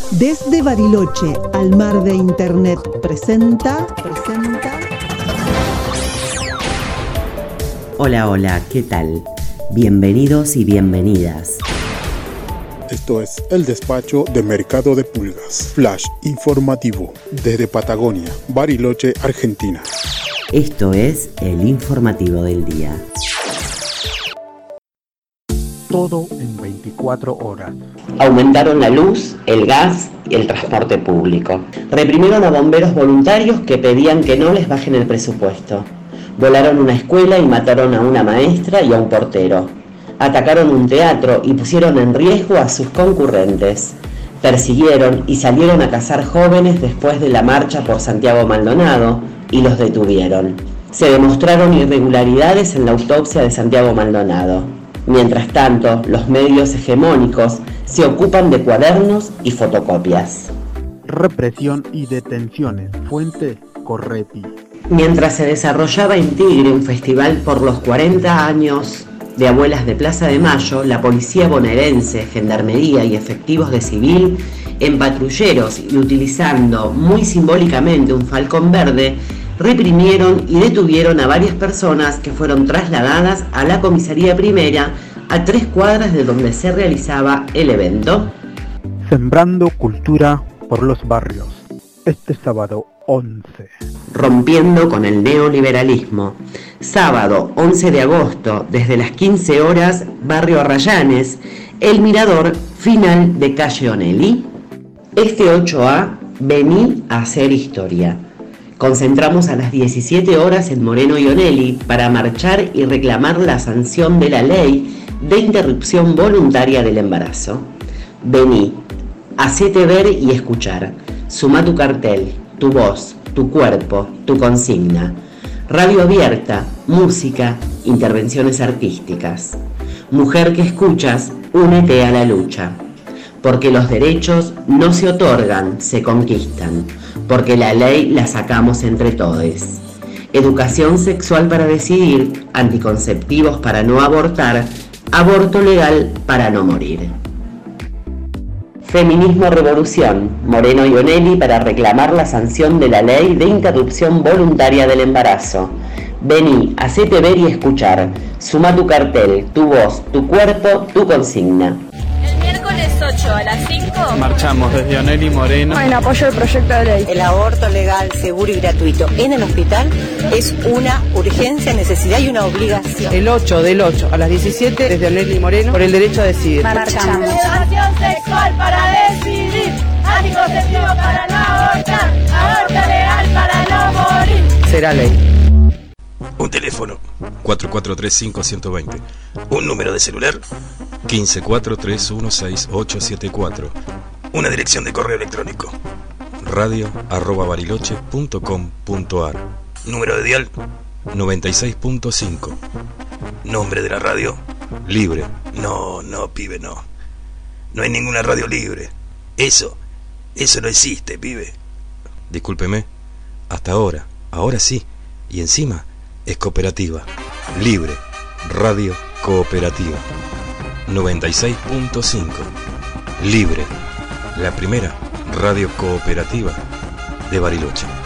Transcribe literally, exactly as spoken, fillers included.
Desde Bariloche al mar de Internet presenta, presenta... Hola, hola, ¿qué tal? Bienvenidos y bienvenidas. Esto es el despacho de Mercado de Pulgas, flash informativo, desde Patagonia, Bariloche, Argentina. Esto es el informativo del día. Todo en veinticuatro horas. Aumentaron la luz, el gas y el transporte público. Reprimieron a bomberos voluntarios que pedían que no les bajen el presupuesto. Volaron una escuela y mataron a una maestra y a un portero. Atacaron un teatro y pusieron en riesgo a sus concurrentes. Persiguieron y salieron a cazar jóvenes después de la marcha por Santiago Maldonado y los detuvieron. Se demostraron irregularidades en la autopsia de Santiago Maldonado. Mientras tanto, los medios hegemónicos se ocupan de cuadernos y fotocopias. Represión y detenciones. Fuente Correpi. Mientras se desarrollaba en Tigre un festival por los cuarenta años de Abuelas de Plaza de Mayo, la policía bonaerense, gendarmería y efectivos de civil, en patrulleros y utilizando muy simbólicamente un falcón verde, reprimieron y detuvieron a varias personas que fueron trasladadas a la comisaría primera a tres cuadras de donde se realizaba el evento. Sembrando cultura por los barrios. Este sábado once. Rompiendo con el neoliberalismo. Sábado once de agosto, desde las quince horas, Barrio Arrayanes, El Mirador, final de calle Onelli. Este ocho A, vení a hacer historia. Concentramos a las diecisiete horas en Moreno y Onelli para marchar y reclamar la sanción de la ley de interrupción voluntaria del embarazo. Vení, hacete ver y escuchar. Suma tu cartel, tu voz, tu cuerpo, tu consigna. Radio abierta, música, intervenciones artísticas. Mujer que escuchas, únete a la lucha. Porque los derechos no se otorgan, se conquistan. Porque la ley la sacamos entre todos. Educación sexual para decidir, anticonceptivos para no abortar, aborto legal para no morir. Feminismo Revolución, Moreno y Onelli para reclamar la sanción de la ley de interrupción voluntaria del embarazo. Vení, hacete ver y escuchar. Suma tu cartel, tu voz, tu cuerpo, tu consigna. El miércoles ocho a las cinco marchamos desde Onelli y Moreno en apoyo del proyecto de ley. El aborto legal, seguro y gratuito en el hospital es una urgencia, necesidad y una obligación. El ocho del ocho a las diecisiete desde Onelli y Moreno por el derecho a decidir. Marchamos. Educación sexual para decidir, anticonceptivo para no abortar, aborto legal para no morir. Será ley. Un teléfono cuatro cuatro tres cinco uno dos cero. Un número de celular uno cinco cuatro tres uno seis ocho siete cuatro. Una dirección de correo electrónico radio arroba bariloche punto com punto ar. Número de dial noventa y seis punto cinco. Nombre de la radio libre. No, no, pibe, no. No hay ninguna radio libre. Eso, eso no existe, pibe. Discúlpeme. Hasta ahora, ahora sí. Y encima es cooperativa, libre, radio cooperativa, noventa y seis punto cinco, libre, la primera radio cooperativa de Bariloche.